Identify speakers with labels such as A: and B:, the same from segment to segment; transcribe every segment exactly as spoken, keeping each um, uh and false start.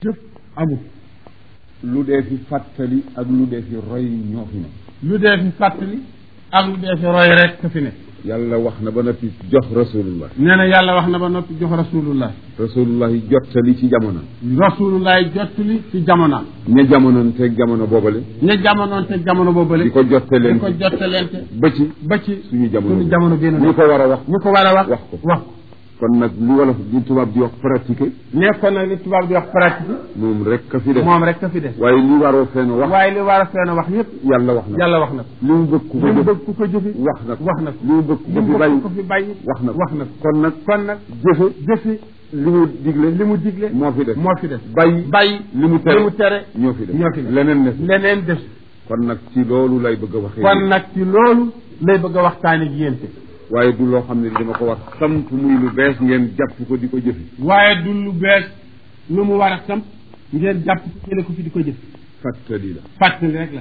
A: jëf amul lu dee fi fàttali ak lu dee fi roy ñoo fi ne
B: lu dee fi fàttali ak lu dee fi roy rek ka fi ne
A: yàlla wax na ba noppi jox rasulullah
B: nee na yàlla wax na ba noppi jox rasulullah
A: rasulullah yi jottali ci jamono
B: rasulullah yi jottali ci jamono
A: ña jamonoon teeg jamono boobale
B: ña jamonoon teeg jamono boobale
A: di ko jottaleen
B: di ko jottaleente
A: ba ci
B: ba ci
A: suñu jamono
B: suñu jamono génn
A: ñu ko war a wax
B: ñu ko war a wax
A: wax ko
B: wax ko
A: kon nag li wolof di tubaab di wax pratiquer
B: nekkoon nag li tubaab di wax pratique
A: moom rek ka fi def
B: moom rek ka fi def
A: waaye li waroo fenn wax
B: waaye li war a fenn wax yëpp
A: yàlla wax na
B: yàlla wax na ko
A: li mu bëgg ku ko
B: li mu
A: jëf
B: bëgg ku ko jëfi
A: wax na ko
B: wax na ko
A: li mu bëgg
B: li
A: ku
B: mu
A: fi bàyyi
B: bëgg ko fi bàyyi
A: wax na ko
B: wax na ko
A: kon nag
B: kon nag
A: jëfe
B: jëfi
A: li mu digle
B: li mu digle
A: moo fi def
B: moo fi def
A: bàyyi
B: bàyyi
A: li mu tere
B: li mu tere
A: ñoo fi def
B: ñoo fi def
A: leneen def
B: leneen def
A: kon nag ci loolu lay bëgg a waxee
B: kon nag ci loolu lay bëgg a waxtaane ak yéen
A: waaye du loo xam ne dama ko wax samp muy lu bees ngeen jàpp ko di ko jëfi
B: waaye du lu bees lu mu war a samp ngeen jàpp ko jële ko fi di ko jëf
A: fàttali la
B: fàttali rek la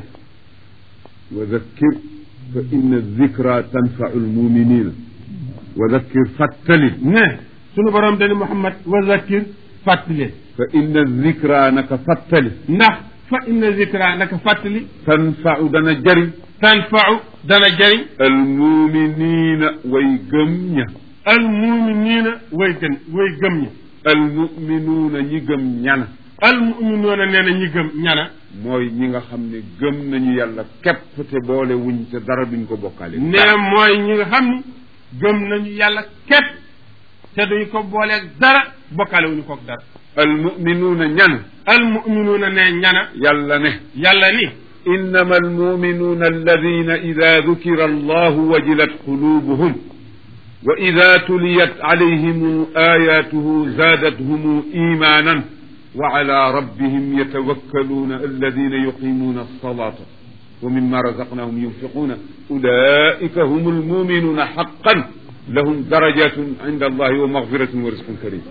A: wa zakkir fa inna zikra tanfau lmuminina wa zakkir fàttali
B: ne sunu borom dani Muhammad wa zakkir fàttali
A: fa inna zikra naka fàttali
B: ndax fa inna zikra naka fàttali
A: tanfau dana jëriñ
B: tanfau dana jëriñ
A: almuminina way gëm ña
B: almuminina way gën way gëm ña
A: almuminuuna ñi gëm ñana
B: almuminuuna nee na ñi gëm ñana
A: mooy ñi nga xam ne gëm nañu yàlla képp te boole wuñ te dara duñ ko bokkaale
B: ne mooy ñi nga xam ni gëm nañu yàlla képp te duñ ko booleeg dara bokkaale wuñu koog dara
A: almuminuuna ñana
B: almuminuuna ne ñana
A: yàlla ne
B: yàlla ni
A: innama almuminuuna alladina ida dukira allahu wajilat qulubuhum wa ida tuliyat alayhim ayatuhu zaadathum imanan wa ala rabbihim yatawakkaluuna alladina yuqimuuna alsalata wa mimma razaqnahum yunfiquuna ulaika hum almuminuuna haqqan lahum darajatun inda allahi wa maghfiratun wa rizqun karim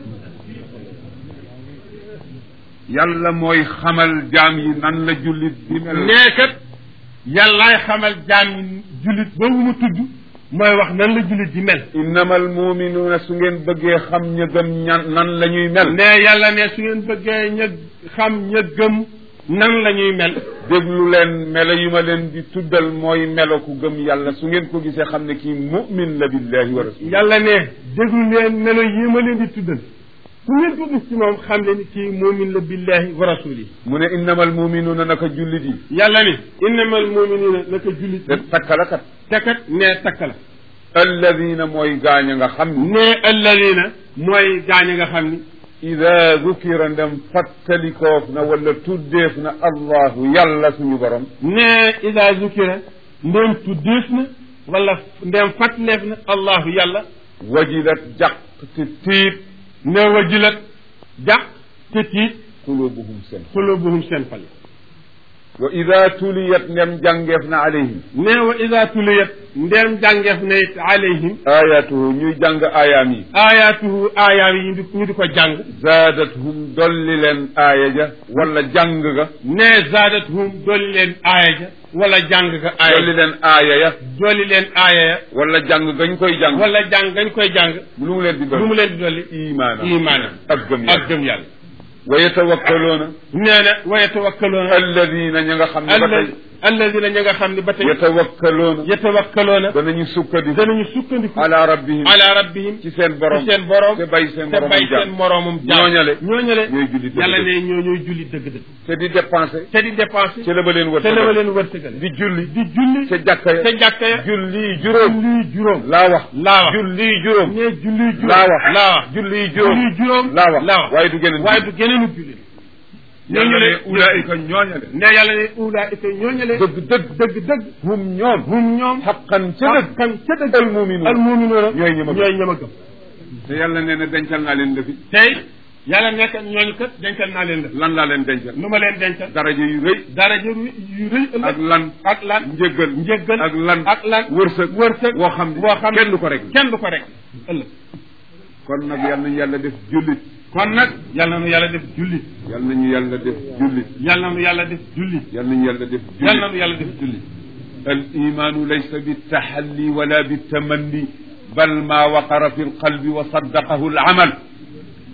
A: yàlla mooy xamal jaam yi nan la jullit di mel
B: neekat yàllaay xamal jaam yi jullit boobu mu tudd mooy wax nan la jullit di mel
A: innama almuminuuna su ngeen bëggee xam ña gëm ñan nan la ñuy mel
B: ne yàlla ne su ngeen bëggee ña xam ña gëm nan la ñuy mel
A: déglu leen melo yu ma leen di tuddal mooy melo ku gëm yàlla su ngeen ko gisee xam ne kii mumin la billahi wa rasul
B: yàlla ne déglu leen melo yi ma leen di tuddal su ngeen ko gis ci moom xam ne ni kii mumin la billahi wa rasuli
A: mu ne innama almuminuuna naka jullit yi
B: yàlla ne innama almuminuuna naka jullit
A: te takkala kat
B: tekat ne takk la
A: alladina mooy gaañ a nga xam ni
B: ne alladina mooy gaañ a nga xam ni
A: ida dukira ndem fàttalikoof na wala tuddeef na allahu yàlla suñu borom
B: ne ida zukira ndem tuddeef na wala ndem fàttaleef na allahu yàlla
A: wajilat jàq te tiit
B: ne wajilat jàq te tiit
A: xulubuhum seen
B: xulubuhum seen xol
A: wa ida tuliyat ndem jàngeef na alayhim
B: ne wa ida tuliyat ndem jàngeef na it alayhim
A: ayatuhu ñuy jàng aayaam yi
B: ayatuhu aayaam yi ñu di ko jàng
A: zaadathum dolli leen aaya ja wala jàng ga
B: ne zaadathum dolli leen aaya ja wala jàng ga aaya
A: dolli leen aaya ya
B: dolli leen aaya ya
A: wala jàng gañ koy jàng
B: wala jàng gañ koy jàng
A: lu mu leen di dolli
B: lu mu leen di dolli
A: imaana
B: imaana
A: ak gëm yàlla
B: ak gëm yàlla
A: wa yatawakkaloona
B: nee na wa yatawakkaloona
A: alladina ña nga xam ne ba tey
B: alladina ña nga xam ne ba tey
A: yatawakkaloona
B: yatawakkaloona
A: danañu sukkandiku
B: danañu sukkandiku
A: ala rabbihim
B: ala rabbihim
A: ci seen borom
B: ci seen borom
A: te bay seen
B: te
A: borom
B: bay seen moromum jaam
A: ñooñale
B: ñooñale
A: ñooy julli
B: yàlla ne ñoo ñooy julli dëgg-dëgg
A: te di dépensé
B: te di dépensé
A: ci la ba leen
B: te la ba
A: wërsëgal
B: leen wërsëgal
A: di julli
B: di julli
A: ca jàkka ya
B: ca jàkka ya
A: julli juróom
B: julli juróom
A: laa wax
B: laa wax
A: julli juróom
B: ne julli juróom
A: laa wax
B: laa wax
A: julli juróom
B: julli juróom
A: laa wax
B: laa wax
A: waaye du geneen
B: waaye du geneenu julli
A: ñooñu ne ulaayika ñooñale
B: ne yàlla ne ulaayika ñooñale
A: dëgg dëgg
B: dëgg dëgg
A: hum ñoom
B: hum ñoom
A: xaqan ca dëgg
B: xaqan ca dëgg
A: al muminuun
B: al muminuuna
A: ñooy ñama
B: ñooy ñama gëm
A: te yàlla nee na dencal naa leen defi
B: tey yàlla nekk ñooñu kat dencal naa leen def
A: lan laa leen dencal
B: nu ma leen dencal
A: daraja yu rëy
B: daraja yu rëy ëllëg
A: ak lan
B: ak lan
A: njëggal
B: njëggal
A: ak lan
B: ak lan
A: wërsëg
B: wërsëg
A: woo xam ne
B: woo xam
A: kenn du ko rek
B: kenn du ko rek ëllëg
A: kon nag yal nañu yàlla def jullit
B: kon nag yal nañu yàlla def jullit
A: yal nañu yàlla def jullit
B: yal nañu yàlla def jullit
A: yal nañu yàlla def jullit
B: yal nañu yàlla def jullit
A: al imaanu laysa bittaxalli wala bittamanni bal ma waqara fi lqalbi wa saddaqahu al amal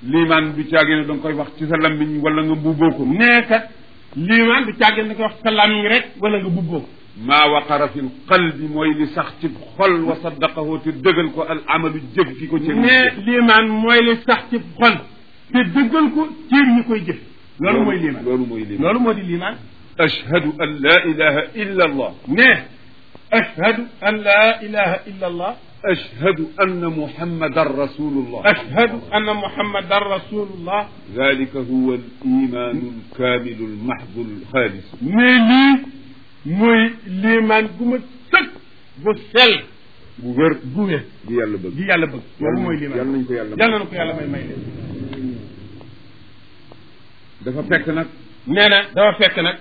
A: liimaan du caagee ne da nga koy wax ci sa lammiñ wala nga mbubboo ko
B: nee kat liimaan du caagee ne da nga koy wax sa làmmiñ rek wala nga bubboo ko
A: maa waqara fi qalbi mooy li sax ci xol wa saddaqahu te dëggal ko al amalu jëf ki ko ci
B: nee liimaan mooy li sax ci xol te dëggal ko cër ñi koy jëf loolu mooy liimaan
A: loolu mooy liimaan
B: loolu moo di liimaan
A: ashhadu an la ilaha illa allah
B: nee ashhadu an la ilaha illa allah
A: ashhadu anna muhammadan rasulullah
B: ashhadu anna muhammadan rasulullah
A: dalika huwa al imanu al kamilu al mahdu al xaalis
B: mais lii mooy liimaan gu ma sëkk bu sell
A: bu wér
B: bu wér
A: gi yàlla bëgg
B: gi yàlla bëgg loolu mooy liimaan
A: yàlla nañ ko yàlla
B: yàlla na ko yàlla may may leen
A: dafa fekk nag
B: nee na dafa fekk nag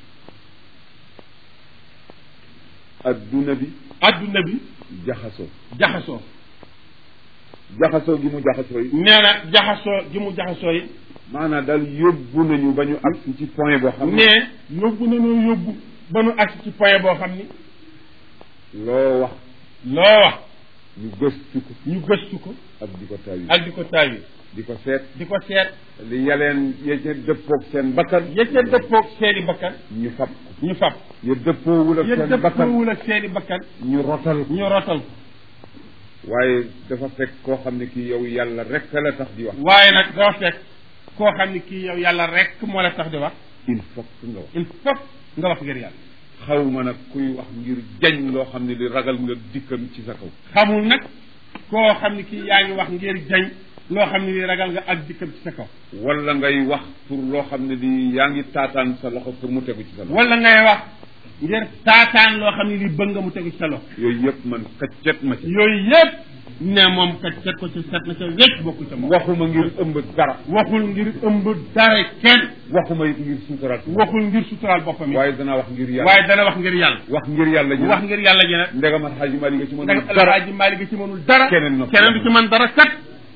A: adduna bi
B: adduna bi
A: jaxasoo
B: jaxasoo
A: jaxasoo gi mu jaxasoo yi
B: nee na jaxasoo gi mu jaxasoo yi
A: maanaam daal yóbbu nañu ba ñu agsi ci point boo xam ne
B: ne yóbbu nañu yóbbu ba ñu agsi ci point boo xam ni
A: loo wax
B: loo wax
A: ñu gëstu ko
B: ñu gëstu ko
A: ak di ko taawi
B: ak di ko taawi
A: di ko seet
B: di ko seet
A: li yaleen ya ca dëppoog seen bakkan
B: ya ca dëppoog seeni bakkan
A: ñu fab
B: ñu fab
A: ya dëppoowul ak
B: ya
A: seen bakkan
B: dëppoowul ak seeni bakkan
A: ñu rotal
B: ñu rotal ko
A: waaye dafa fekk koo xam ne kii yow yàlla rek la tax di wax
B: waaye nag dafa fekk koo xam ne kii yow yàlla rek moo la tax di wax
A: il faut que nga wax
B: il faut nga wax ngir yàlla
A: xaw ma nag kuy wax ngir jañ loo xam ne li ragal nga dikkam ci sa kaw
B: xamul nag koo xam ne kii yaa ngi wax ngir jañ loo xam ne li ragal nga ak dikkam ci sa kaw
A: wala ngay wax pour loo xam ne li yaa ngi taataan sa loxo pour mu tegu ci sa loxo
B: wala ngay wax ngir taataan loo xam ne li bëgg nga mu tegu ci sa loxo
A: yooyu yëpp man kaccet ma ci
B: yooyu yëpp ne moom kaccet ko ci set na ca wecc bokku ca moom
A: waxuma ngir ëmb dara
B: waxul ngir ëmb dara kenn
A: waxuma it ngir suutaraal
B: waxul ngir suturaal boppam
A: waaye danaa wax ngir yàlla
B: waaye dana wax ngir yàlla
A: wax ngir yàlla ji
B: wax ngir yàlla ji nag
A: ndegam alxaaji Maalik nga ci mënul
B: ndegam
A: dara
B: alxaaji Maalik nga ci mënul dara
A: keneen noppi
B: keneen du ci mën dara kat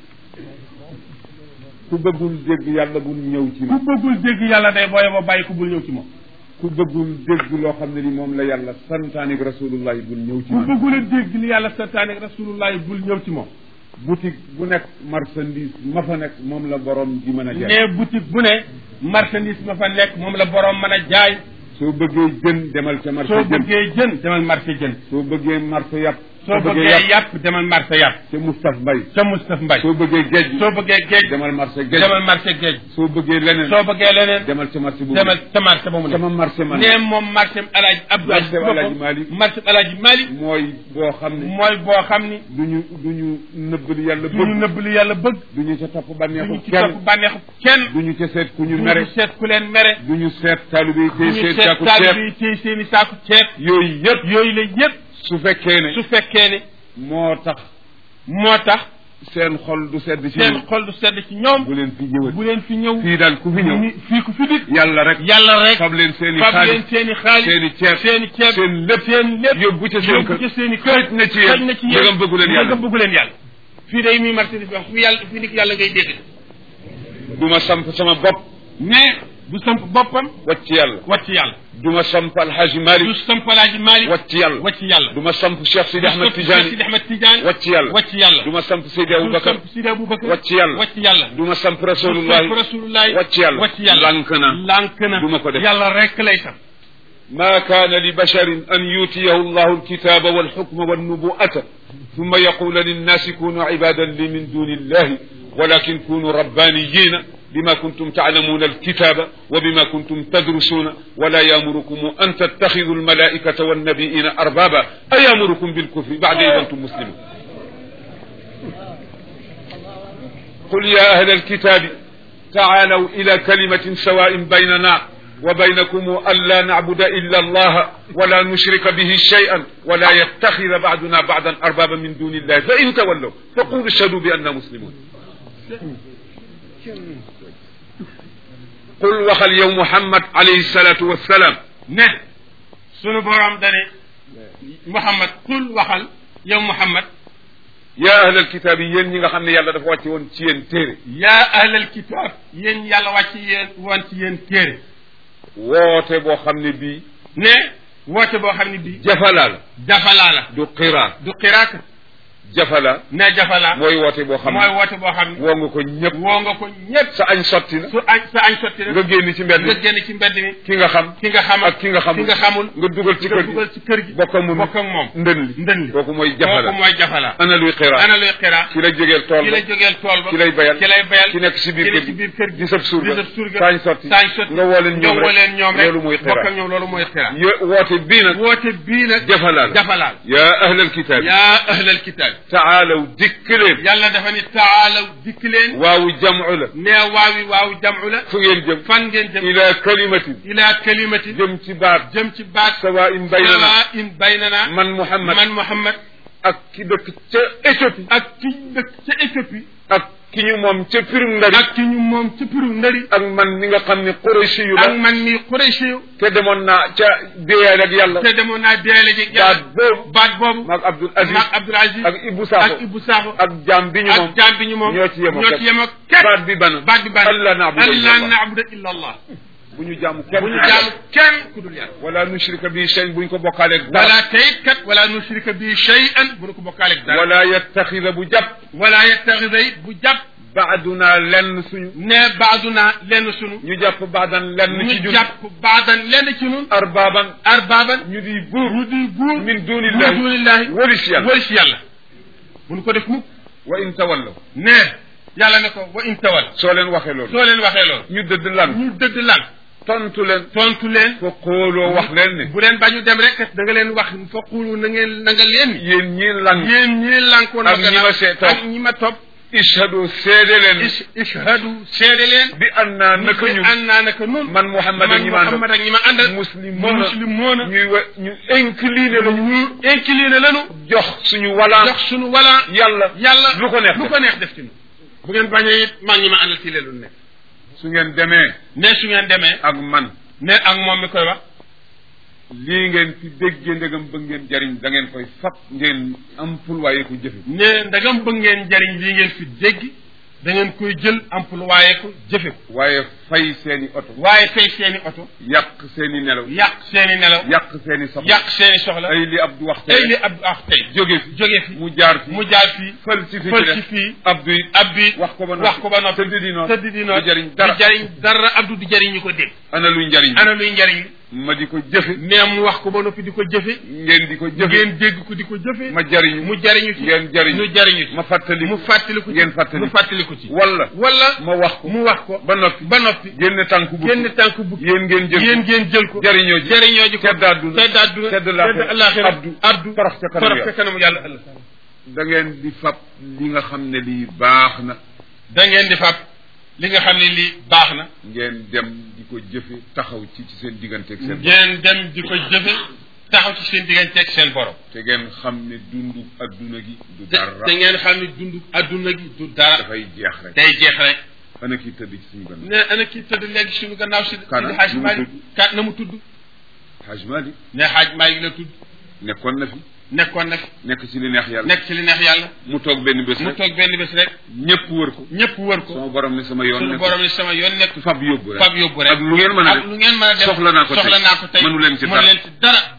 A: ku bëggul dégg yàlla bul ñëw ci
B: ku
A: moom
B: bëggul dégg yàlla day booye ba bàyyi ko bul ñëw ci moom
A: ku bëggul dégg loo xam ne ni moom la yàlla santaanik rasulullahi bul ñëw ci
B: ku
A: moom
B: bëggul a dégg li yàlla santaane rasulullahi bul ñëw ci moom
A: boutique bu nekk marchandise ma fa nekk moom la borom di mën a jaay
B: ne boutique bu ne marchandise ma fa nekk moom la borom mën a jaay
A: soo bëggee jën demal ca marché
B: soo
A: jën
B: bëggee jën demal marché jën
A: soo bëggee marché yàpp
B: soo bëggee yàpp demal marché yàpp
A: ca Moustapha Mbaye
B: ca Moustapha Mbaye
A: soo bëggee géej
B: soo bëggee géej
A: demal marché géej
B: demal marché géej
A: soo bëggee leneen
B: soo bëggee leneen
A: demal ca marché bu
B: demal ca marché ba mu ne
A: sama marché man
B: ne moom marché alaaji Abdou
A: marché alaaji Malick
B: marché alaaji Malick
A: mooy boo xam ne
B: mooy boo xam ni
A: duñu duñu nëbb li yàlla
B: duñu
A: bëgg
B: nëbb li yàlla bëgg
A: duñu ca topp bànneexu
B: duñu ci
A: kenn
B: topp bànneexu kenn
A: duñu ca seet ku ñu
B: duñu
A: mere
B: seet ku leen mere
A: duñu seet taalibe yi tey
B: duñu
A: seet
B: seet
A: saaku
B: taalibe
A: ceeb
B: yi tey seeni saaku ceeb
A: yooyu yëpp
B: yooyu la yëpp
A: su fekkee ne
B: su fekkee ne
A: moo tax
B: moo tax
A: seen xol du sedd ci
B: seen
A: ñoom
B: xol du sedd ci ñoom
A: bu leen fi ñëwat
B: bu leen fi ñëw
A: fii daal ku fi ñëw
B: ni fii ku fi dikk
A: yàlla rek
B: yàlla rek
A: fab leen seen i
B: fab
A: xaalis
B: leen seen i xaalis
A: seen i ceeb
B: seen i ceeb
A: seen lépp
B: seen lépp
A: yóbbu ca seen
B: yóbbu
A: kër
B: ca seen i kër
A: xëj na ci yéen
B: xëj na ci yéen
A: dëggam bëggu leen yàlla
B: dëggam bëggu leen yàlla fii day muy marchandise bi wax fi yàlla fi nit yàlla ngay dégg
A: du ma samp sama bopp
B: mais du samp boppam
A: wacc yàlla
B: wàcc yàlla
A: du ma samp alxaaji
B: du
A: Malick
B: samp alaaji Malick
A: wacc yàlla
B: wàcc yàlla
A: du ma samp Cheikh Sidi Ahmed
B: Sidi
A: Tidiane
B: Ahmed Tidiane
A: wacc yàlla
B: wàcc yàlla
A: du ma samp Seydi
B: du
A: Aboubacar
B: samp Sidi Aboubacar
A: wàcc yàlla
B: wàcc yàlla
A: du ma samp
B: du
A: rasulullahi
B: samp rasulullahi
A: wàcc yàlla
B: wàcc yàlla
A: lànk na
B: lànk na
A: du ma ko def
B: yàlla rek lay sam
A: ما كان لبشر أن يؤتيه الله الكتاب والحكم والنبوءة ثم يقول للناس كونوا عبادا لي من دون الله ولكن كونوا ربانيين بما كنتم تعلمون الكتاب وبما كنتم تدرسون ولا يأمركم أن تتخذوا الملائكة والنبيين أربابا أيأمركم بالكفر بعد إذا أنتم مسلمون قل يا أهل الكتاب تعالوا إلى كلمة سواء بيننا وبينكم ألا نعبد إلا الله ولا نشرك به شيئا ولا يتخذ بعضنا بعضا أربابا من دون الله فإن تولوا فقولوا اشهدوا بأننا مسلمون قل وخل يوم محمد عليه الصلاة والسلام
B: ne sunu borom dane Muhammad qul waxal yow Muhammad
A: يا أهل الكتاب yéen ñi nga xam ne yàlla dafa wàcce woon ci yéen téere
B: yaa ahlal kitaab yéen yàlla wàcc yéen woon ci yéen téere
A: woote boo xam ne bii
B: ne woote boo xam ne bii
A: jafalaa la
B: jafalaa la
A: du qiraa
B: du qiraaka
A: jafala
B: ne jafala
A: mooy woote boo xam ne
B: mooy woote boo xam ne
A: woo nga ko ñëpp
B: woo nga ko ñëpp
A: sa añ sotti na
B: su añ sa añ sotti na
A: nga génn ci mbedd
B: nga génn ci mbedd mi
A: ki nga xam
B: ki nga xam
A: ak ki nga xamul
B: ki nga xamul
A: nga dugal ci
B: nga
A: kër gi
B: dugal ci kër gi
A: bokk ak moom
B: bokk ak moom
A: ndën li
B: ndën li
A: kooku mooy jafala
B: kooku mooy jafala
A: ana luy xira
B: ana luy xira
A: ki la jógeel tool
B: ki
A: ba
B: la jógeel tool ba
A: ki lay bayal
B: ki lay bayal
A: ki nekk ci biir
B: ki
A: kër
B: nekk ci
A: gi
B: biir kër gi
A: di sab surga
B: di sab surga
A: saañ sotti
B: saañ sotti
A: nga woo leen ñoom
B: woo leen ñoom rek
A: loolu mooy xira
B: bokk ak ñoom loolu mooy xira
A: yo woote bii nag
B: woote bii nag
A: jafala la
B: jafala la
A: yaa ahlal kitaab
B: yaa ahlal kitaab
A: taalaw dikk leen
B: yàlla dafa ni taalaw dikk leen
A: waawu jamu la
B: nee waawi waawu jamu la
A: fu ngeen jëm
B: fan ngeen jëm
A: ila kalimatin
B: ila kalimati
A: jëm ci baat
B: jëm ci baat
A: sawa in baynana
B: sawa in baynana
A: man Muhammad
B: man Muhammad
A: ak ki dëkk ca Éthiopie
B: ak ki dëkk ca Éthiopie
A: ak ki ñu moom ca pirum ndari
B: ak ki ñu moom ca pirum ndari
A: ak man mi nga xam ne Qurayshi yu la
B: ak man mi Qurayshi yu
A: te demoon naa ca déeyal ak yàlla
B: te demoon naa déeyal ak yàlla
A: baat boobu
B: baat boobu
A: maag Abdul Aziz
B: maag Abdul Aziz
A: ak Ibou Sakho
B: ak Ibou Sakho
A: ak jaam bi ñu moom
B: ak jaam bi ñu moom
A: ñoo ci yemoo
B: ñoo ci yemoo képp
A: baat bi bana
B: baat bi bana
A: allah na'budu
B: allah na'budu illa allah
A: bu ñu jaamu kenn
B: bu ñu jaamu kenn ku dul yàlla
A: wala nushrika bi shay bu ñu ko bokkaaleeg dara
B: wala tayit kat wala nushrika bi shay'an bu ñu ko bokkaaleeg dara
A: wala yattaxida bu jàpp
B: wala yattaxida it bu jàpp
A: baaduna lenn suñu
B: ne baaduna lenn sunu
A: ñu jàpp baadan lenn ci
B: ñu
A: jun
B: jàpp baadan lenn ci ñun
A: arbaaban
B: arbaaban
A: ñu di buur
B: ñu di buur
A: min dunillahi
B: min dunillahi
A: walis yàlla
B: walis yàlla bu ñu ko def mukk
A: wa in tawallaw
B: ne yàlla ne ko wa in tawal
A: soo leen waxee loolu
B: soo leen waxee loolu
A: ñu dëdd lan
B: ñu dëgg lan
A: tontu leen
B: tontu leen
A: fa xooloo wax leen ne
B: bu leen bañu dem rek da nga leen wax fa xuulu na ngeen na nga leen
A: yéen ñii lang
B: yéen ñii lànkoon
A: ak ñi ma see topp
B: ak ñi ma topp
A: ishhadu seede leen
B: is ishhadu seede leen
A: bi annaa naka ñun
B: an naa naka nun
A: man Muhammad ak ñi ma
B: Muhammad ak ñi ma àndal
A: muslimoona
B: muslimoona
A: ñuy wa ñu incliné la
B: ñu incliné lañu
A: jox suñu walaan
B: jox suñu walaan
A: yàlla
B: yàlla
A: lu ko neex
B: lu ko neex def ci nu bu ngeen bañee it maa ngi ma àndal ci leen lu nekk
A: su ngeen demee
B: ne su ngeen demee
A: ak man
B: ne ak moom mi koy wax
A: lii ngeen fi déggee ndegam bëgg ngeen jariñ da ngeen koy fab ngeen am ful waaye ko jëfe
B: ne ndagam bëgg ngeen jariñ lii ngeen fi dégg da ngeen koy jël employé ko jëfe ko
A: waaye fay seeni oto
B: waaye fay seeni oto
A: yàq seeni nelaw
B: yàq seeni nelaw
A: yàq seeni soxla
B: yàq seeni soxla
A: ay li Abdou wax
B: ay li Abdou wax tey
A: jóge fi
B: jóge fi
A: mu jaar fi
B: mu jaar fii
A: fël ci fi
B: fël ci fii
A: Abdou it
B: Abdou it
A: wax ko ba noppi
B: wax ko ba noppi
A: tëdd di noonu
B: tëdd di noonu
A: du jariñ dara
B: du jariñ dara Abdou du jariñ ñu ko dégg
A: ana luy njariñ
B: ana luy njariñ
A: ma di ko jëfe
B: mais mu wax ko ba noppi di ko jëfe
A: ngeen di ko jëfe
B: ngeen dégg ko di ko jëfe
A: ma jariñu
B: mu jariñu ci
A: ngeen jariñu
B: ñu jariñu ci
A: ma fàttali
B: mu fàttaliku ci
A: ngeen fàttali
B: mu fàttaliku ci
A: wala
B: wala
A: ma wax ko
B: mu wax ko
A: ba noppi
B: ba noppi
A: génn tànku bu
B: génn tànk bu
A: yéen ngeen jël
B: yéen ngeen jël ko
A: jariñoo ji
B: jariñoo ji ko
A: tedd àdduna
B: tedd àdduna
A: tedd
B: àllaaxira
A: abdu
B: abdu
A: torox ca kanamu
B: torox ca kanamu yàlla ëllëg
A: da ngeen di fab li nga xam ne lii baax na
B: da ngeen di fab li nga xam ne lii baax na
A: ngeen dem di ko jëfe taxaw ci ci seen digganteeg seen
B: ngeen dem di ko jëfe taxaw ci seen digganteeg seen borom
A: te ngeen xam ne dundu adduna gi du dara
B: te ngeen xam ne dundu adduna gi du dara
A: dafay jeex rek
B: day jeex rek
A: ana kii tëdd ci suñu gannaaw
B: ne ana kii tëdd léegi suñu gannaaw si
A: Kana
B: Xaaj Maalik ka na mu tudd
A: Haj Malik
B: ne Xaaj Maalik la tudd
A: nekkoon na fi
B: nekkoon na fi
A: nekk ci li neex yàlla
B: nekk ci li neex yàlla
A: mu toog benn bés
B: mu
A: rek
B: toog benn bés rek
A: ñëpp wër ko
B: ñëpp wër ko
A: sama borom ne sama yoon
B: suñu
A: nekk
B: borom ni sama yoon nekk
A: fab yóbbu rek
B: fab yóbbu rek
A: ak lu ngeen mën a
B: ak
A: def
B: lu ngeen mën a def
A: soxla naa ko tey
B: soxla naa ko tey
A: mënu leen ci
B: mënu
A: dara
B: leen ci dara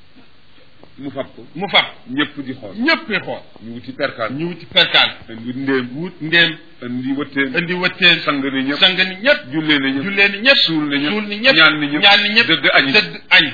A: mu fab ko
B: mu fab
A: ñëpp di xool
B: ñëpp di xool
A: ñu wuti perkaal
B: ñu wuti perkaal
A: indi ndéem
B: wut ndéem
A: indi wëtteen
B: indi wëtteen
A: sang ni ñëpp
B: sang ni ñëpp
A: jullee ni ñëpp
B: jullee ni ñëpp
A: suul ni ñëpp
B: suul ni ñëpp
A: ñaan ni ñëpp
B: ñaan ni ñëpp
A: dëdd añ
B: dëdd añ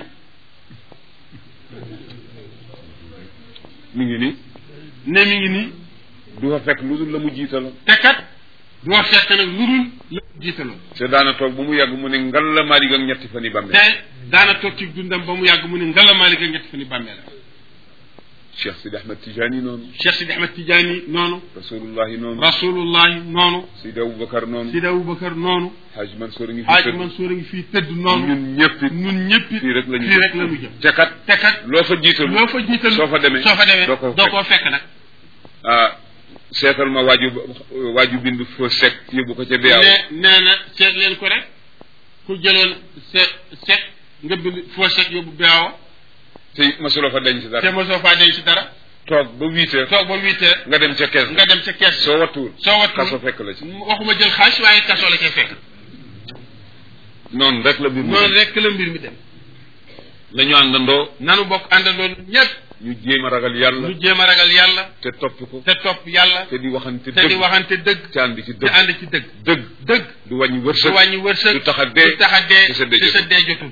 A: mi ngi nii
B: ne mi ngi nii
A: du fa fekk lu dul la mu jiitaloon
B: te kat du ma fekk nag lu dul la jiitaloon
A: te daana toog ba mu yàgg mu ne ngal la Maalik ak ñetti fan yi bàmmeel
B: te daana toog ci dundam ba mu yàgg mu ne ngala Maalik ak ñetti fan yi bàmmeel
A: Cheikh Sidi Ahmed Tidiane noonu
B: Cheikh Sidi Ahmed Tidiane noonu
A: rasulullahi noonu
B: rasulullahi noonu
A: Sidi Aboubacar noonu
B: Sidi Aboubacar noonu
A: Haj Mansour ngi fi
B: Haaj
A: tëdd
B: Mansour a ngi fii tëdd noonu
A: ñun ñëpp it
B: ñun ñëpp it
A: fii rek la ñu
B: fii rek la ñu jëm
A: te kat
B: te kat
A: loo fa jiital
B: loo fa jiital
A: soo fa demee
B: soo fa demee
A: doo ko
B: doo koo fekk nag
A: ah seetal ma waaju waaju bind foo sec yóbbu ko ca béyaaw
B: ne nee na seet leen ko rek ku jëloon se sec nga bind foo sec yóbbu béyaaw
A: te mosuloo fa denc
B: te
A: dara
B: mosoo faa denc dara
A: toog ba huit heures
B: toog ba huit heures
A: nga dem ca kees
B: nga dem ca kees
A: soo wattuwul
B: soo wattuwul
A: kaso fekk la ci
B: waxuma jël xaalis waaye kaso la cay fekk
A: noonu rek la mbir mi
B: noonu rek la mbir mi dem
A: la ñu àndandoo
B: nanu bokk àndandoo ñëpp
A: ñu jéem a ragal yàlla.
B: ñu jéem a ragal yàlla.
A: te topp ko.
B: te topp yàlla.
A: te di waxante dëgg.
B: te di waxante dëgg.
A: te ànd ci dëgg.
B: te ànd ci dëgg.
A: dëgg.
B: dëgg.
A: du wàññi wërsëg.
B: du wàññi wërsëg.
A: du tax a dee.
B: du tax a dee.
A: te sa dee
B: te sa dee jotul.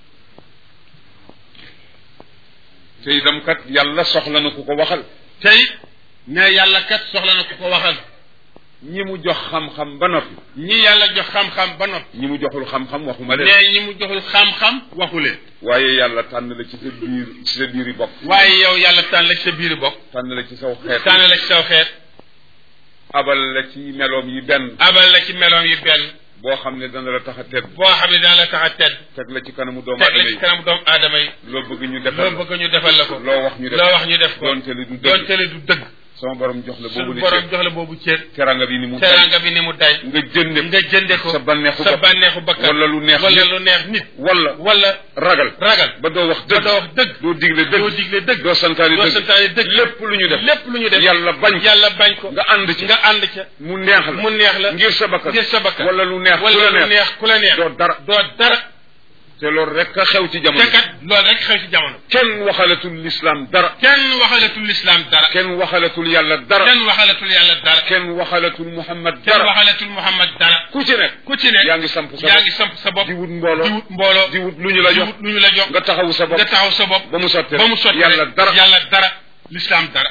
A: te itam kat yàlla soxla na ku ko waxal.
B: tey ne yàlla kat soxla na ku ko waxal.
A: ñi mu jox xam-xam ba noppi.
B: ñi yàlla jox xam-xam ba noppi.
A: ñi mu joxul xam-xam waxuma leen.
B: ne ñi mu joxul xam-xam waxu leen.
A: waaye yàlla tànn la ci sa biir ci sa biiri bokk.
B: waaye yow yàlla tànn la ci sa biiri bokk.
A: tànn la ci saw xeet.
B: tànn la ci saw xeet.
A: abal la ci meloom yi benn.
B: abal la ci meloom yi benn.
A: boo xam ne dana la tax a tedd.
B: boo xam ne dana la tax a tedd.
A: teg la ci kanamu doomu
B: teg
A: aadama
B: la
A: yi
B: ci kanamu doomu aadama yi.
A: loo bëgg ñu defal
B: loo bëgg ñu defal la ko.
A: loo wax ñu def
B: loo wax ñu def ko.
A: doonte le du dëgg
B: doonte le du dëgg.
A: sama borom jox la boobu
B: suñu borom jox la boobu cër.
A: teranga bi ni mu day
B: teranga bi ni mu day.
A: nga jënde
B: nga jënde ko
A: sa bànneexu
B: sa bànneexu bakkan
A: wala lu neex
B: wala lu neex nit.
A: wala
B: wala
A: ragal
B: ragal
A: ba doo wax dëgg
B: ba doo wax dëgg.
A: doo digle dëgg
B: doo digle dëgg.
A: doo santaane
B: doo
A: dëgg
B: santaane dëgg.
A: lépp lu ñu def
B: lépp lu ñu def
A: yàlla bañ ko
B: yàlla bañ ko.
A: nga ànd ci
B: nga ànd ca.
A: mu neex la
B: mu neex la
A: ngir sa bakkan
B: ngir sa bakkan
A: wala lu neex ku
B: wala
A: la
B: lu neex ku la neex.
A: doo dara
B: doo dara.
A: te loolu rek a xew ci jamono.
B: te kat loolu rek xew ci jamono.
A: kenn waxalatul l'islam dara.
B: kenn waxalatul l'islam dara.
A: kenn waxalatul yàlla dara.
B: kenn waxalatul yàlla dara.
A: kenn waxalatul Muhammad
B: kenn
A: dara.
B: waxalatul Muhammad dara.
A: ku ci nekk.
B: ku ci nekk
A: yaa ngi samp sa bopp
B: yaa ngi samp sa bopp.
A: di wut mbooloo
B: di wut mbooloo.
A: di wut lu ñu la jox
B: di wut lu ñu la jox.
A: nga taxawu sa bopp
B: nga taxaw sa bopp.
A: ba mu sotti
B: ba mu sotti
A: yàlla dara.
B: yàlla dara l'islam dara.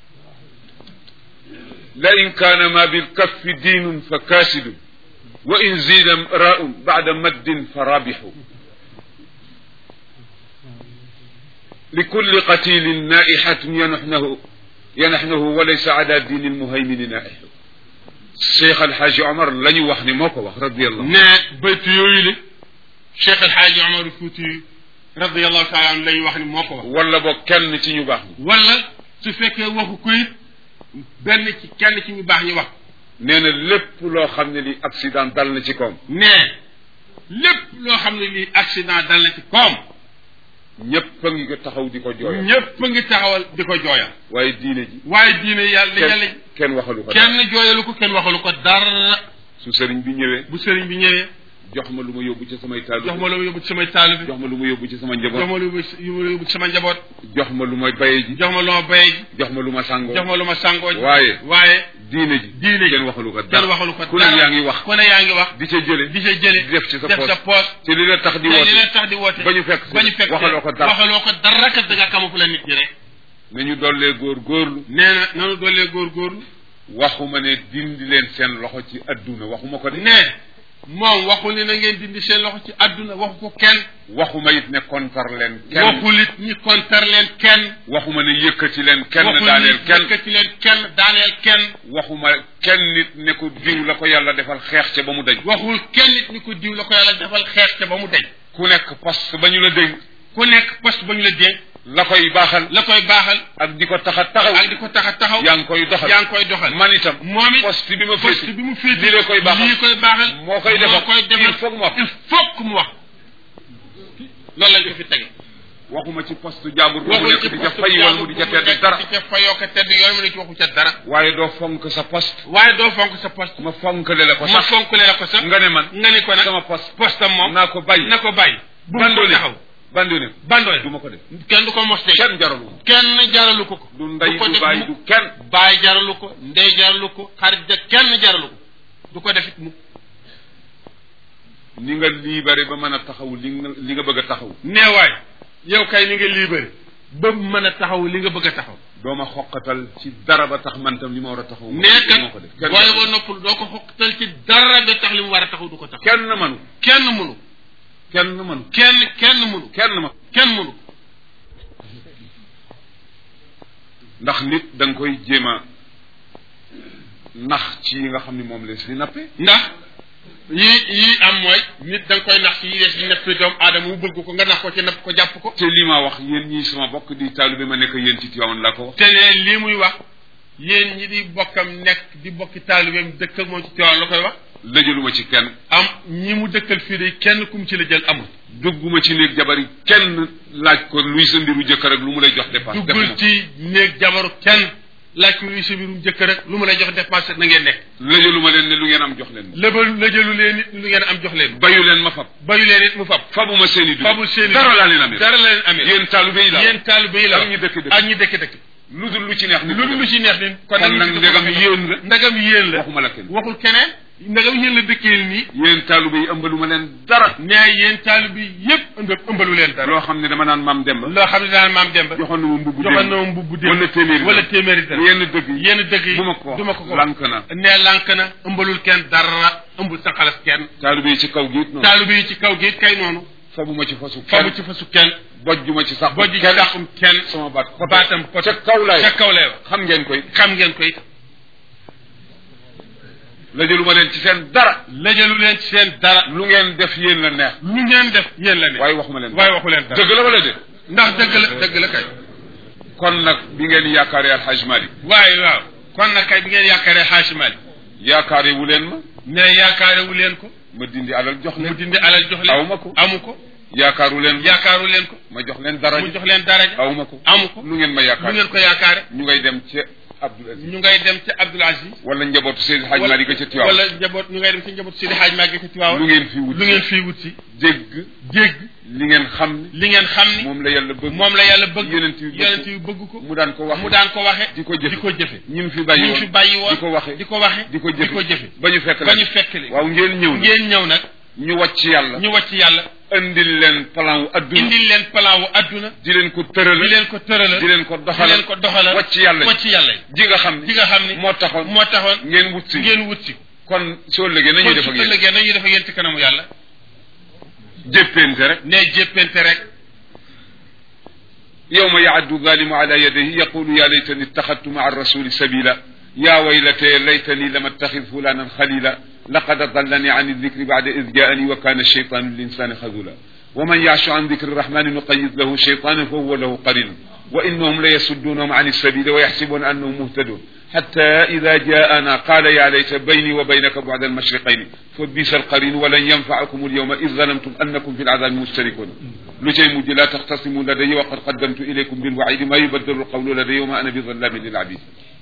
A: la in kaana ma bil kaffi diinun fa kaasidun wa in ziida raa'un ba'da maddin fa raabixu لكل قتيل نائحة ينحنه ينحنه وليس على دين المهيمن نائح الشيخ الحاج عمر لن يوحني موكو رضي الله
B: عنه بيت يويلي الشيخ الحاج عمر الفوتي رضي الله تعالى عنه لن يوحني موكو
A: ولا بو كن تي ني باخ
B: ولا su fekkee waxu kuy benn ci kenn ci ñu baax ñi wax
A: nee na lépp loo xam ne li accident dal na ci koom
B: nee lépp loo xam ne lii accident dal na ci koom
A: ñëpp a ngi ko taxaw di ko jooyal
B: ñëpp a ngi taxawal di ko jooyal
A: waaye diine ji
B: waaye diine yàlla yàlla
A: kenn waxalu ko
B: kenn jooyalu ko kenn waxalu ko dara
A: su sëriñ bi ñëwee
B: bu sëriñ bi ñëwee
A: jox ma lu ma yóbbu ci samay taalu
B: jox ma lu ma yóbbu ci samay taalu bi
A: jox ma lu ma yóbbu ci sama njaboot
B: jox ma lu ma yóbbu ci sama njaboot
A: jox ma lu ma baye ji
B: jox ma lu ma baye ji
A: jox ma lu ma sàngoo
B: jox ma lu ma sàngoo ji
A: waaye
B: waaye
A: diine ji
B: diine ji
A: kenn waxalu ko
B: kenn waxalu ko
A: ku ne yaa ngi wax
B: ku ne yaa ngi wax
A: di ca jële
B: di ca jële
A: di def ci sa
B: def
A: poos
B: sa poos
A: te li la tax di
B: te
A: woote
B: li la tax di woote
A: ba ñu fekk
B: ba ñu fekk
A: waxaloo ko dara
B: waxaloo ko dara kat da nga xamu la nit ñi rek
A: nañu dollee góor góorlu
B: nee na nanu dollee góor góorlu
A: waxuma ne dindi leen seen loxo ci adduna waxuma ko de
B: nee moom waxul ne na ngeen dindi seen loxo ci adduna waxu ko kenn
A: waxuma it ne kontar leen kenn
B: waxul it ñi kontar leen kenn
A: waxuma ne yëkkati leen kenn daaneel kenn
B: yëkkati leen kenn daaneel kenn
A: waxuma kenn nit ne ko diw la ko yàlla defal xeex ca ba mu dañ
B: waxul kenn nit ni ko diw la ko yàlla defal xeex ca ba mu dañ
A: ku nekk poste ba ñu la dénk
B: ku nekk poste ba ñu la dénk
A: la koy baaxal
B: la koy baaxal
A: ak di ko tax a taxaw
B: ak di ko tax a taxaw
A: yaa ngi koy doxal
B: yaa ngi koy doxal
A: man itam
B: moom it
A: poste bi ma
B: poste
A: féeti
B: bi mu féeti
A: lii la koy baaxal
B: lii koy baaxal
A: moo koy defal
B: moo koy defal
A: il faut que mu wax
B: il faut que mu wax loolu lañ ko fi tege
A: waxuma ci poste jàmbur bu mu
B: waxul
A: nekk
B: ci
A: di ca
B: poste
A: fay wala mu di ca tedd dara
B: di ca fayoo ko tedd yooyu mu ne ci waxu ca dara
A: waaye doo fonk sa poste
B: waaye doo fonk sa poste
A: ma fonkale la ko
B: ma
A: sax
B: fonkale la ko sax
A: nga ne man
B: nga ni ko nag
A: sama poste
B: poste am moom
A: naa ko bàyyi
B: na ko bàyyi bu mu ko taxaw
A: bandone
B: bandone
A: du ma ko def
B: kenn du ko mos de
A: kenn jaralu
B: kenn jaralu ko ko
A: du ndey
B: ko
A: du
B: def
A: bàyyi
B: mukk.
A: du kenn
B: bàyyi jaralu ko ndey jaralu ko xarit ja kenn jaralu ko du ko defit mu
A: ni nga libéré ba mën a taxaw li nga li nga bëgg a taxaw
B: neewaay yow kay ni nga libéré ba mën a taxaw li nga bëgg a taxaw
A: doo ma xoqatal ci dara ba tax man tam li ma war a taxaw
B: nekkat
A: moo ko def kenn
B: booy boo noppul doo ko xoqatal ci dara ba tax li mu war a taxaw du ko taxaw
A: kenn mënu
B: kenn mënu
A: kenn mënu
B: kenn kenn mënu
A: kenn ma
B: kenn mënu
A: ndax nit da nga koy jéem a nax ci yi nga xam ne moom lees di nappe
B: ndax yii yii am mooy nit da nga koy nax ci yi des di nappe doomu aadama mu bëgg ko nga nax ko ci napp ko jàpp ko
A: te lii ma wax yéen ñii sama bokk di taalibe ma nekk yéen ci Tiwaawan laa ko wax
B: te ne lii muy wax yéen ñi di bokkam nekk di bokki taalibeem dëkk ak moom ci Tiwaawan la koy wax
A: lëjaluma ci kenn
B: am ñi mu dëkkal fii de kenn kum ci la jël amul
A: dugguma ci néeg jabar yi kenn laaj ko luy sa mbiru jëkkër ak lu mu lay jox dépense
B: duggul ci néeg jabaru kenn laaj ko luy sa mbirum jëkkër rek lu mu lay jox dépense na ngeen nekk
A: lëjalu ma leen ne lu ngeen am jox leen ma
B: lëbal lëjalu leen it lu ngeen am jox leen
A: bayu leen ma fab
B: bayu leen it mu fab
A: fabuma seen i dugub
B: fabul seen i
A: dara laa leen amee
B: dara la leen amee
A: yéen taalibe yi la
B: yéen taalibe yi la
A: ak ñi dëkk dëkk
B: ak ñi dëkk dëkk
A: lu dul lu ci neex
B: lu dul lu ci neex ni
A: kon nag ndegam yéen la
B: ndegam yéen la
A: waxuma la kenn
B: waxul keneen ndegam yéen la dëkkee nii
A: yéen taalibe yi ëmbalu ma leen dara
B: mais yéen taalibe yi yëpp ëmb ëmbalu leen dara
A: loo xam ne dama naan maam Demba
B: loo xam ne daan maam Demba
A: joxoon na ma mbubb
B: joxoon na ma mbubb démb
A: wala téeméeri
B: wala téeméeri dara
A: yenn dëgg yi
B: yenn dëgg yi
A: bu ma ko
B: du ma ko ko
A: lank na
B: nee lank na ëmbalul kenn dara ëmbul sa xalas kenn
A: taalibe yi ci kaw gi it noonu
B: taalibe yi ci kaw gi it kay noonu
A: fabuma ci fasu
B: fabu ci fasu kenn
A: bojjuma ci sax
B: bojj ci dàqum kenn
A: sama baat
B: baatam pot
A: ca kaw lay
B: ca kaw lay wax
A: xam ngeen koy
B: xam ngeen koy
A: lëjalu ma leen ci seen dara
B: lëjalu leen ci seen dara
A: lu ngeen def yéen la neex
B: lu ngeen def yéen la neex
A: waaye waxuma leen
B: waaye waxu leen dara
A: dëgg la wala de
B: ndax dëgg la dëgg la kay
A: kon nag bi ngeen yaakaaree Alxaaj Malik
B: waaye waaw kon nag kay bi ngeen yaakaaree Xaaj Malik
A: yaakaare wu leen ma
B: mais yaakaare wu leen ko
A: ma dindi alal jox
B: mu
A: leen
B: dindi alal jox leen
A: aw ma ko
B: amu ko
A: yaakaaru leen
B: yaakaaru leen ko
A: ma jox leen dara
B: mu jox leen daraja
A: aw ma ko
B: amu ko
A: lu ngeen ma
B: lu
A: yaakaar
B: ngeen ko yaakaare
A: ñu ngay dem ci Abdul Aziz
B: ñu ngay dem ci Abdul Aziz
A: wala njabootu Seydi Hadj Malick ca Tiwaawan
B: wala njaboot ñu ngay dem ci njabootu Seydi Hadj Malick ca Tiwaawan
A: lu ngeen fii wut
B: lu ngeen fii wut si
A: jégg
B: jégg
A: li ngeen xam ne
B: li ngeen xam ni
A: moom la yàlla bëgg
B: moom la yàlla bëgg
A: yonent yi bëgg
B: yonent yi bëgg ko
A: mu daan ko wax
B: mu daan ko waxe
A: di ko jëfe
B: di ko jëfe
A: ñi mu fi bàyyi
B: ñu
A: woon
B: fi bàyyi woon
A: di ko waxe
B: di ko waxe
A: di ko
B: di ko
A: jëfe
B: jëfe
A: ba ñu fekk
B: ba
A: leen
B: ñu fekk li
A: waaw ngeen ñëw
B: ngeen ñëw nag
A: ñu wàcc yàlla
B: ñu wàcc yàlla
A: indil leen plan wu adduna
B: indil leen plan wu adduna
A: di leen ko tërala
B: di leen ko tërala
A: di leen ko
B: di
A: doxala
B: leen ko doxala
A: wàcc yàlla
B: wàcc yàlla
A: ji nga xam ne
B: ji nga xam ni
A: moo taxoon
B: moo taxoon
A: ngeen wut si
B: ngeen wut si
A: kon soo lëgee nañuy def ak
B: kon su
A: yéen
B: ëllëgee nañuy def ak yéen ci kanamu yàlla
A: jéppente rek
B: ne jéppente rek
A: yawma yaaddu zalimu ala yadayhi yaqulu ya laytani ittaxadtu maa rasuli sabila ya waylataya laytani lam attaxid fulanan xalila laqad adallani an aldikri bada id jaani wa kana alcheytanu linsani xazula wa man yaashu an dikri rahmani nuqayid lahu cheytanan fa huwa lahu qarin wa innahum la yasuddunahum an alsabili wa yaxsibuna annahum muhtadun حتى إذا جاءنا قال يا ليت بيني وبينك بعد المشرقين فبئس القرين ولن ينفعكم اليوم إذ ظلمتم أنكم في العذاب مشتركون لجي مجي لا تختصموا لدي وقد قدمت إليكم بالوعيد ما يبدل القول لدي وما أنا بظلام للعبيد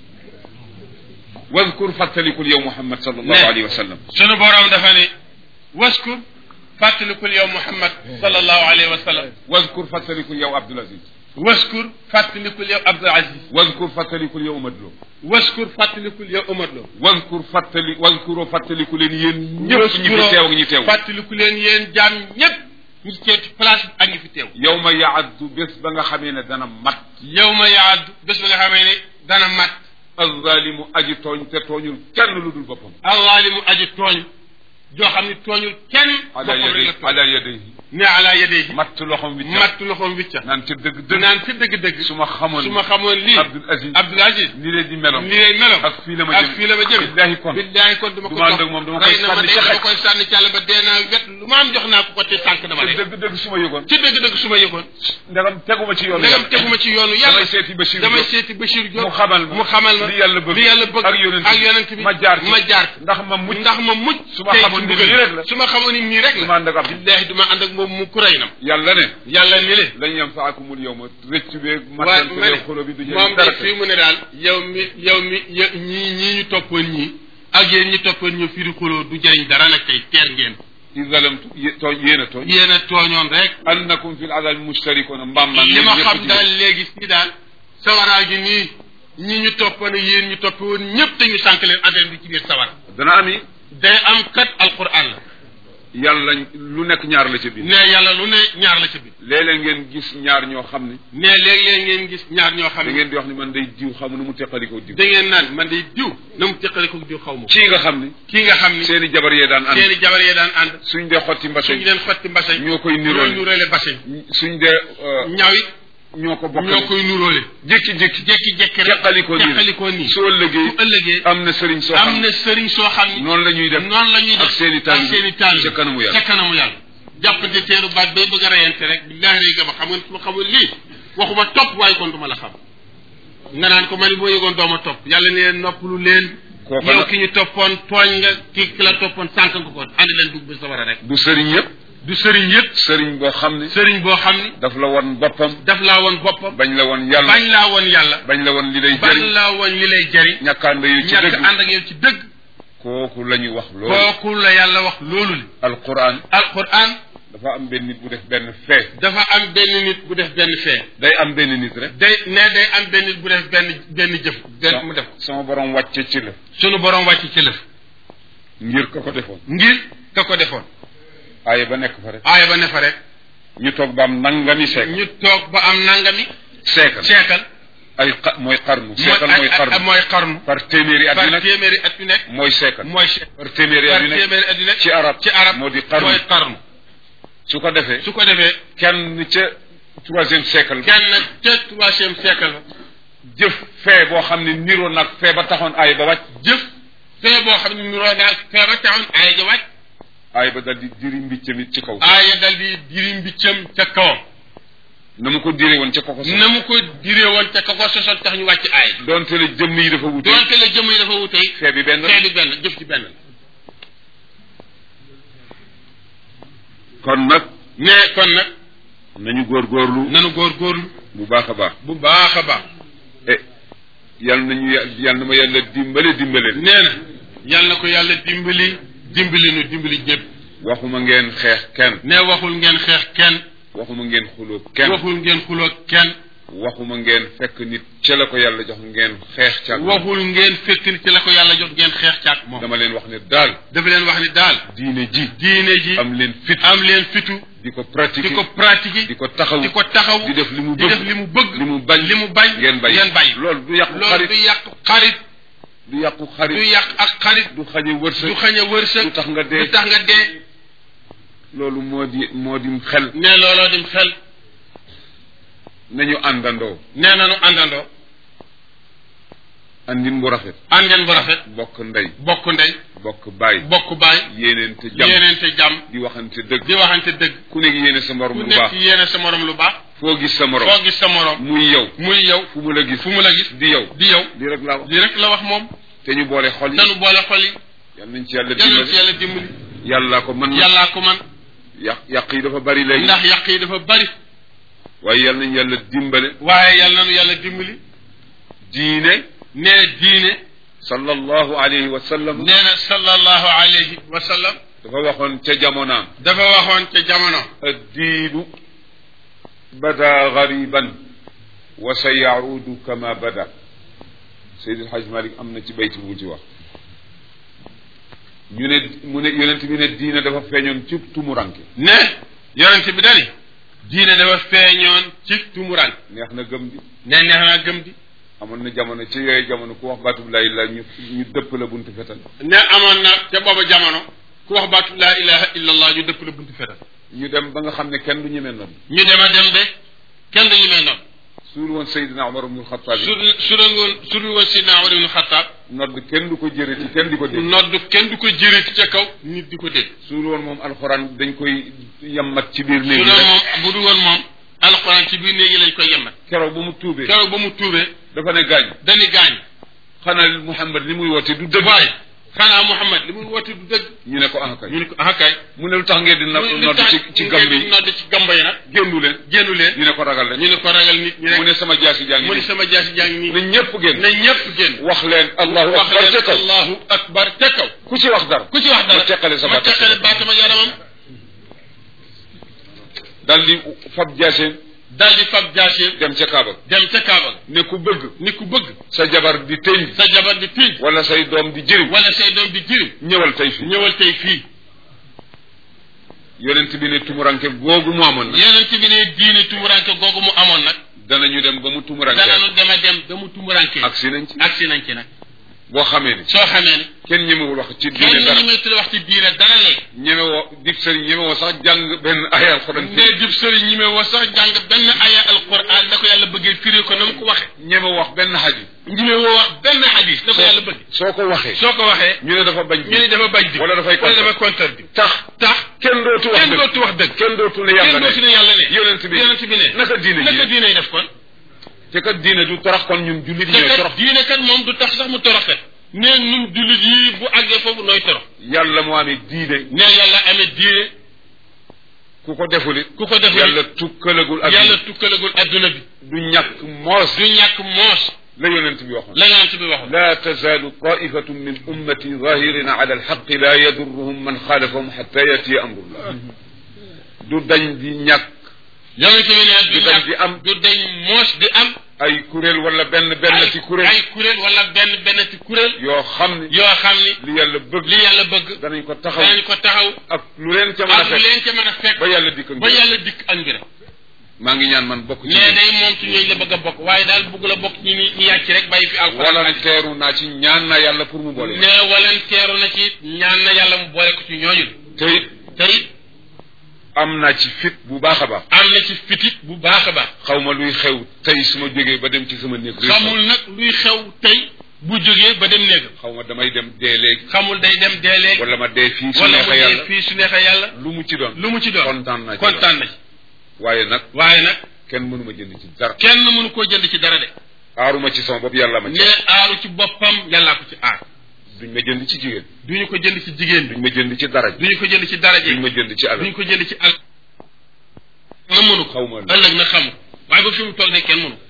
A: واذكر فاتلك اليوم محمد صلى الله عليه وسلم
B: شنو بورام دفاني واذكر فاتلك اليوم محمد صلى الله عليه وسلم
A: واذكر فاتلك اليوم عبد العزيز
B: waskur fàttalikul yow Abdul Aziz
A: waskur fàttalikul yow Omar Lo
B: waskur fàttalikul yow Omar Lo
A: waskur fàttali waskuroo fàttaliku leen yéen ñëpp ñi fi teew ak ñi teew
B: fàttaliku leen yéen jaam ñëpp ñi teew ci place bi ak ñi fi teew
A: yow ma yaaddu bés ba nga xamee ne dana mat
B: yow ma yaaddu bés ba nga xamee ne dana mat
A: alzalimu aji tooñ te tooñul kenn lu dul boppam
B: alzalimu aji tooñ joo xam ne tooñul kenn boppam rek la tooñ
A: ala yadayhi
B: ne ala yadayhi
A: matt loxoom wicca
B: matt loxoom wicca
A: naan ca dëgg dëgg
B: naan ca dëgg dëgg
A: su ma xamoon
B: su ma xamoon lii
A: Abdul Aziz
B: Abdul Aziz
A: ni leen di meloom
B: ni lay meloom
A: ak fii la ma jëm
B: ak fii la ma jëm
A: billahi kon
B: billahi kon duma ko
A: ànd ak moom dama koy sànni ca
B: dama koy sànni ci àll ba dee naa wet lu ma am jox naa ko ko te sànq dama lay
A: dëgg dëgg su ma yëgoon
B: ci dëgg dëgg su ma yëgoon
A: ndegam teguma ci yoonu
B: ndegam teguma ci yoonu yàlla
A: damay seeti Bachir
B: damay seeti Bachir Diop
A: mu xamal ma
B: mu xamal ma
A: li yàlla bëgg
B: li yàlla bëgg
A: ak yonent
B: ak yonent bi
A: ma jaar ci
B: ma jaar ci
A: ndax ma mucc
B: ndax ma mucc
A: su ma xamoon ni nii rek la
B: su ma xamoon ni nii rek
A: du ma ànd ak am
B: billahi du ma ànd ak moom mu kuray nam
A: yàlla ne
B: yàlla ni le
A: lañ yanfaakumul yawma rëcc beeg
B: waaye
A: matal
B: ma ne
A: xolo bi du
B: moom de fii mu ne daal yow mi yow mi ñii ñii ñu toppoon ñii ak yéen ñi toppoon ñu fii di xuloo du jëriñ dara nag tey teer ngeen
A: i zalamtu tooñ yéen a tooñ
B: yéen a tooñoon rek
A: annakum fil azabi mustarikuna mbaam man
B: li ma xam daal léegi si daal sawaraa gi nii ñi ñu toppoon yéen ñu topp woon ñëpp te ñu sànq leen affaire bi ci biir sawar
A: dana am yi
B: day am kat alquran la
A: yàlla lu nekk ñaar la ca biir
B: ne yàlla lu ne ñaar la ca biir
A: léeg-léeg ngeen gis ñaar ñoo xam ne
B: ne léeg-léeg ngeen gis ñaar ñoo xam
A: da
B: ne
A: ngeen di wax ni man day diw xamu nu mu teqalikoo diw
B: da ngeen naan man day diw na mu teqalikoo diw xaw ma
A: kii nga xam ne
B: kii nga xam ne
A: seeni jabar yee daan ànd
B: seeni jabar yee daan ànd
A: suñ dee xotti mbaseñ
B: suñ leen xotti mbaseñ
A: ñoo koy niroole
B: ñoo nuróole baseñ
A: suñ dee
B: ñaw it
A: ñoo ko bokk
B: ñoo koy nuróole
A: jékki-jékki
B: jékki-jékki rek
A: teqalikoo nii
B: teqalikoo nii
A: soo ëllëgee
B: su ëllëgee
A: am na sëriñ soo xam
B: am na sëriñ soo xam ne
A: noonu la ñuy def
B: noonu la ñuy def
A: ak seeni taal
B: ak seeni taal
A: ca kanamu yàlla
B: ca kanamu yàlla jàppante teeru baat bay bëgg a reyante rek billahi lay gëm a xam nga su ma xamul lii waxuma topp waaye kon du ma la xam nga naan ko ma ni boo yëgoon dooma topp yàlla ne leen noppalu leen yow ki ñu toppoon tooñ nga ki ki la toppoon sànq nga ko andi leen dugg bi sa war a rek
A: du sëriñ yëpp
B: du sëriñ yëpp
A: sëriñ boo xam ni
B: sëriñ boo xam ni
A: daf la woon boppam
B: daf laa woon boppam
A: bañ la woon yàlla
B: bañ laa woon yàlla
A: bañ la woon li lay
B: bañ
A: jëriñ
B: laa woon li lay jëriñ
A: ñàkk ànd yow ci
B: ñàkk
A: dëgg
B: ànd ak yow ci dëgg
A: kooku la ñu wax loolu
B: kooku la yàlla wax loolu li
A: alquran
B: alquran
A: dafa am benn nit bu def benn fee
B: dafa am benn nit bu def benn fee
A: day am benn nit rek
B: day ne day am benn nit bu def benn benn jëf benn mu def ko
A: sama borom wàcce ci la
B: sunu borom wàcc ci lëf
A: ngir ka ko defoon
B: ngir ka ko defoon
A: aaya ba nekk fa rek
B: aaya ba ne fa rek
A: ñu toog ba am nangami seekal
B: ñu toog ba am nangami
A: seekal
B: seekal
A: ay xa mooy xarnu seekal mooy xarnu
B: mooy xarnu
A: par téeméeri at yu
B: par
A: nekk
B: téeméeri at yu nekk
A: mooy seekal
B: mooy seekal
A: par téeméeri at
B: par
A: yu nekk
B: téeméeri at yu nekk
A: ci arab
B: ci arab
A: moo di xarnu
B: mooy xarnu
A: su ko defee
B: su ko defee
A: kenn ca troisième siècle
B: kenn ca troisième siècle la
A: jëf fee boo xam ne niroo nag fee ba taxoon aay ba wàcc
B: jëf fee boo xam ne niroo naag fee ba taxoon aaya ja wàcc
A: aay ba dal di diri mbiccam it ci kaw
B: aaya dal di diri mbiccam ca kawam
A: na mu ko diree woon ca koko
B: na mu ko diree woon ca ka ko sosal tax ñu wàcc aaya
A: donte la jëmm yi dafa wute
B: doonte la jëmm yi dafa wutey
A: fee bi benn
B: fee bi benn jëf ci benn
A: kon nag
B: ne kon nag
A: nañu góorgóorlu
B: nanu góorgóorlu
A: bu baax a baax
B: bu baax a baax
A: e yal nañu yal na ma yàlla dimbale dimbale
B: nee na yal na ko yàlla dimbali dimbali nu dimbali ñëpp
A: waxuma ngeen xeex kenn
B: ne waxul ngeen xeex kenn
A: waxuma ngeen xuloo kenn
B: waxul ngeen xuloo kenn
A: waxuma ngeen fekk nit ca la ko yàlla jox ngeen xeex ca
B: waxul ngeen fekk nit ci la ko yàlla jox ngeen xeex caag moom
A: dama leen wax ne daal
B: dafa leen wax ni daal
A: diine ji
B: diine ji
A: am leen fit
B: am leen fitu
A: di ko pratiquer
B: di ko pratiquer
A: di ko taxaw
B: di ko taxaw
A: di def li mu
B: di
A: bëgg
B: def li mu bëgg
A: li mu bañ
B: li mu bañ
A: ngeen bàyyi
B: ngeen bàyyi
A: loolu du yàqu
B: loolu
A: xarit
B: du yàqu xarit
A: du yàqu xarit
B: du yàq ak xarit
A: du xañe wërsëg
B: du xañ a wërsëg
A: du tax nga dee
B: du tax nga dee
A: loolu moo di moo di xel
B: ne looloo dim xel
A: nañu àndandoo
B: nee nañu àndandoo
A: andin bu rafet
B: àndeen bu rafet
A: bokk ndey
B: bokk ndey
A: bokk baay
B: bokk baay
A: yéeneente jàmm
B: yéeneente jàmm
A: di waxante dëgg
B: di waxante dëgg
A: ku nekk yéene sa morom
B: ku
A: lu baax
B: nekk yéene sa morom lu baax
A: foo gis sa morom
B: foo gis sa morom
A: muy yow
B: muy yow
A: fu mu la gis
B: fu mu la gis
A: di yow
B: di yow
A: di rek laa wax
B: di rek la wax moom
A: te ñu boole xol yi
B: nanu boole xol yi
A: yal nañ ci yàlla
B: yàlla ci
A: dimbali
B: yàlla dimbali
A: yàlla ko mën na
B: yàllaa ko man
A: yàq yàq yi dafa bari léegi
B: ndax yàq yi dafa bari
A: waaye yal nañ yàlla dimbale
B: waaye yàlla nanu yàlla dimbali
A: diine
B: nee diine
A: sallallahu alayhi wa sallam
B: nee na sallallahu alayhi wa sallam
A: dafa waxoon ca jamonaam
B: dafa waxoon ca jamono
A: addiinu bada gariban wa sa yaudu kama bada Seydil Hajj Malik am na ci bayti bu ci wax ñu ne mu ne yonent bi ne diine dafa feeñoon ci tumuranke
B: ne yonent bi dani diine dafa feeñoon ci tumuranke
A: neex na gëm di
B: ne neex naa gëm di
A: amoon na jamono ci yooyu jamono ku wax baatub laa ilaaha ñu ñu dëpp la buntu fetal
B: ne amoon na ca booba jamono ku wax baatu laa ilaha illa allah ñu dëpp la buntu fetal
A: ñu dem ba nga xam ne kenn du ñemee noonu
B: ñu dem a dem de kenn du ñemee noonu
A: suul woon Seydina Omar ibn Xattaab
B: su su doon woon su dul woon Seydina Omar ibn Xattaab
A: nodd kenn du ko jërëti kenn di ko dégg
B: nodd kenn du ko jërëti ca kaw nit di ko dégg
A: suul woon moom alxuraan dañ koy yammat ci biir
B: su
A: néeg
B: doon
A: yi
B: moom bu dul woon moom alxuraan ci biir néegi lañ koy yemmat
A: keroog ba mu tuubee
B: keroog ba mu tuubee
A: dafa ne gaañ
B: dañuy gaañ
A: xanaa Muhammad li muy woote du dëgg
B: waaye xanaa Muhammad li muy woote du dëgg
A: ñu ne ko ah kay
B: ñu ne ko ah kay
A: mu ne lu tax ngeen di na nodd ci ci gamb yi
B: nodd ci gamba yi nag
A: génnu leen
B: génnu leen
A: ñu ne ko ragal rek
B: ñu ne ko ragal nit ñi rek
A: mu ne sama jaasi jaa ngi
B: mu ne
A: nii
B: sama jaasi jaa ngi nii
A: na ñëpp génn
B: na ñëpp génn
A: wax leen allahu
B: wax
A: akbar ca
B: leen
A: kaw
B: allahu akbar ca kaw
A: ku ci wax dara
B: ku ci wax dara
A: ma teqale sa
B: ma
A: baat
B: teqale baatam ak yaramam
A: dal di fab jaaseen
B: dal di fab jaasi
A: dem ca Kaaba
B: dem ca Kaaba
A: ne ku bëgg
B: ni ku bëgg
A: sa jabar di tëñ
B: sa jabar di tiij
A: wala say doom di jëriñ
B: wala say doom di jirim
A: ñëwal tey fii
B: ñëwal tey fii
A: yonent bi ne tumuranke googu mu amoon nag
B: yeneen bi ne diine tumuranke googu mu amoon nag
A: danañu dem ba mu tumuranke
B: danañu dem a dem ba mu tumuranke
A: agsi nañ ci
B: agsi nañ ci nag
A: boo xamee ni
B: soo xamee ne
A: kenn ñemewul wax ci diine
B: kenn
A: dara
B: ñi may tudd wax ci diine dara léegi
A: ñemewoo dib sëriñ ñemewoo sax jàng benn aya alxuraan
B: ne jib sëriñ ñi may wax sax jàng benn aya alquran da ko yàlla bëggee firi ko na mu ko waxe
A: ñemewo wax benn xadis
B: ñi may wax benn hadis da ko yàlla bëgg
A: soo ko waxee
B: soo ko waxee
A: ñu ne dafa bañ
B: ñu ne dafa bañ di
A: wala dafay
B: wala dafa contre di
A: tax
B: tax
A: kenn dootu wax
B: kenn
A: dëgg
B: dootu wax dëgg
A: kenn dootu ne
B: kenn
A: yàlla
B: dootu
A: ne
B: ne yàlla ne
A: yonent bi
B: yonent bi ne
A: naka diine
B: naka
A: ji
B: diine yi def kon
A: te kat diine du torox kon ñun jullit
B: te
A: ñooy
B: kat
A: torox
B: diine kat moom du tax sax mu toroxet ne ñun jullit yi bu àggee foofu nooy torox
A: yàlla moo amee diine
B: ne yàlla amee diine
A: ku ko deful it
B: ku ko deful
A: yàlla tukkalagul adduna
B: yàlla tukkalagul adduna bi
A: du ñàkk moos
B: du ñàkk moos
A: la yonent bi waxoon
B: la yonent bi waxoon
A: la tazaalu taifatun min ummati zahirina ala alxaqi la yadurruhum man xaalafahum xatta yatiya amrullah du dañ di ñàkk
B: yonent bi ne du
A: dañ di am
B: du dañ moos di am
A: ay kuréel wala benn benn ci kuréel
B: ay kuréel wala benn benn ci kuréel
A: yoo xam ni
B: yoo xam ni
A: li yàlla bëgg
B: li yàlla bëgg
A: danañ ko taxaw
B: danañ ko taxaw
A: ak lu leen ca mën a
B: ak lu
A: fekk
B: leen ca mën a fekk
A: ba yàlla dikk
B: ba yàlla dikk ak mbiram
A: maa ngi ñaan man bokk ci
B: mais day moom ci ñooñu la bëgg a bokk waaye daal bëgg la bokk ñi ni ñu yàcc rek bàyyi fi alxuraan
A: wala teeru naa ci ñaan na yàlla pour mu boole
B: ne walan teeru na ci ñaan na yàlla mu boole ko ci ñooñu
A: te it
B: te it
A: am naa ci fit bu baax a baax
B: am na ci fitit bu baax a baax
A: xaw ma luy xew tey su ma jógee ba dem ci sama néeg
B: xamul nag luy xew tey bu jógee ba dem néegam
A: xaw ma damay dem dee léegi
B: xamul day dem dee léegi
A: wala ma dee fii su
B: wala mu
A: neexee
B: dee
A: yàlla
B: fii su neexee yàlla
A: lu mu ci doon
B: lu mu ci doon
A: kontaan naa ci
B: kontaan na ci
A: waaye nag
B: waaye nag
A: kenn mënu ma jënd ci dara
B: kenn mënu koo jënd ci dara de
A: aaruma ci sama bopp yàlla ma ci
B: ne aaru ci boppam yàllaa ko ci aar
A: duñ ma jënd ci jigéen
B: duñu ko jënd ci jigéen bi
A: duñ ma jënd ci dara
B: duñu ko jënd ci daraje
A: duñ ma jënd ci alal
B: duñu ko jënd ci alal na mënu ko
A: xaw ma
B: ëllëg na xam waaye ba fi mu toll ne kenn mënu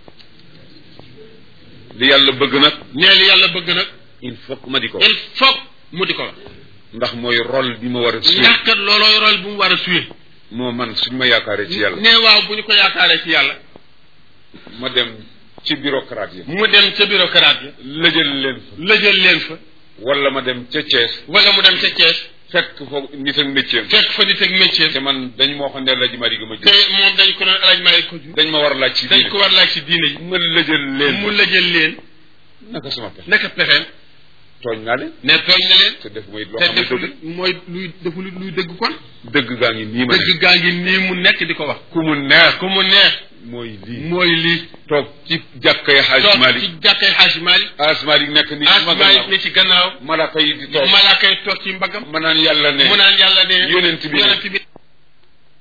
A: li yàlla bëgg nag
B: nee li yàlla bëgg nag
A: il faut que ma di ko
B: il faut mu di ko wax
A: ndax mooy rôle bi ma war a suy
B: ndax kat loolooy rôle bu mu war a suyee
A: moo man suñ ma yaakaaree ci yàlla
B: nee waaw bu ñu ko yaakaaree ci yàlla
A: ma dem ci bureaucrate yi
B: mu dem ca bureaucrate yi
A: lëjal leen fa
B: lëjal leen fa
A: wala ma dem ca Thiès
B: wala mu dem ca Thiès
A: fekk foofu nit ak métier
B: fekk fa nit ak métier
A: te man dañ moo xam ne la ji mari ga ma
B: te
A: jur
B: moom dañ ko doon alaj maay ko jur
A: dañ ma war a laaj ci
B: dañ
A: diine
B: ko war laaj ci diine yi
A: ma lëjal leen
B: mu lëjal leen
A: naka sama pexe
B: naka pexeem
A: tooñ naa leen
B: ne tooñ na leen
A: te def mooy loo
B: te
A: xam ne
B: deful
A: dëgg
B: mooy luy deful luy dëgg kon
A: dëgg gaa ngi nii ma
B: dëgg gaa ngi nii mu nekk di ko wax
A: ku mu neex
B: ku mu neex
A: mooy lii
B: mooy lii
A: toog ci jàkkay Xaaj
B: toog
A: Malik
B: ci jàkkay Xaaj Malik
A: Xaaj Malik nekk ni
B: Xaaj Malik ne ci gannaaw
A: malaaka yi di toog
B: malaaka yi toog ci mbagam
A: ma naan yàlla ne
B: mu naan yàlla ne
A: yonent bi
B: yonent bi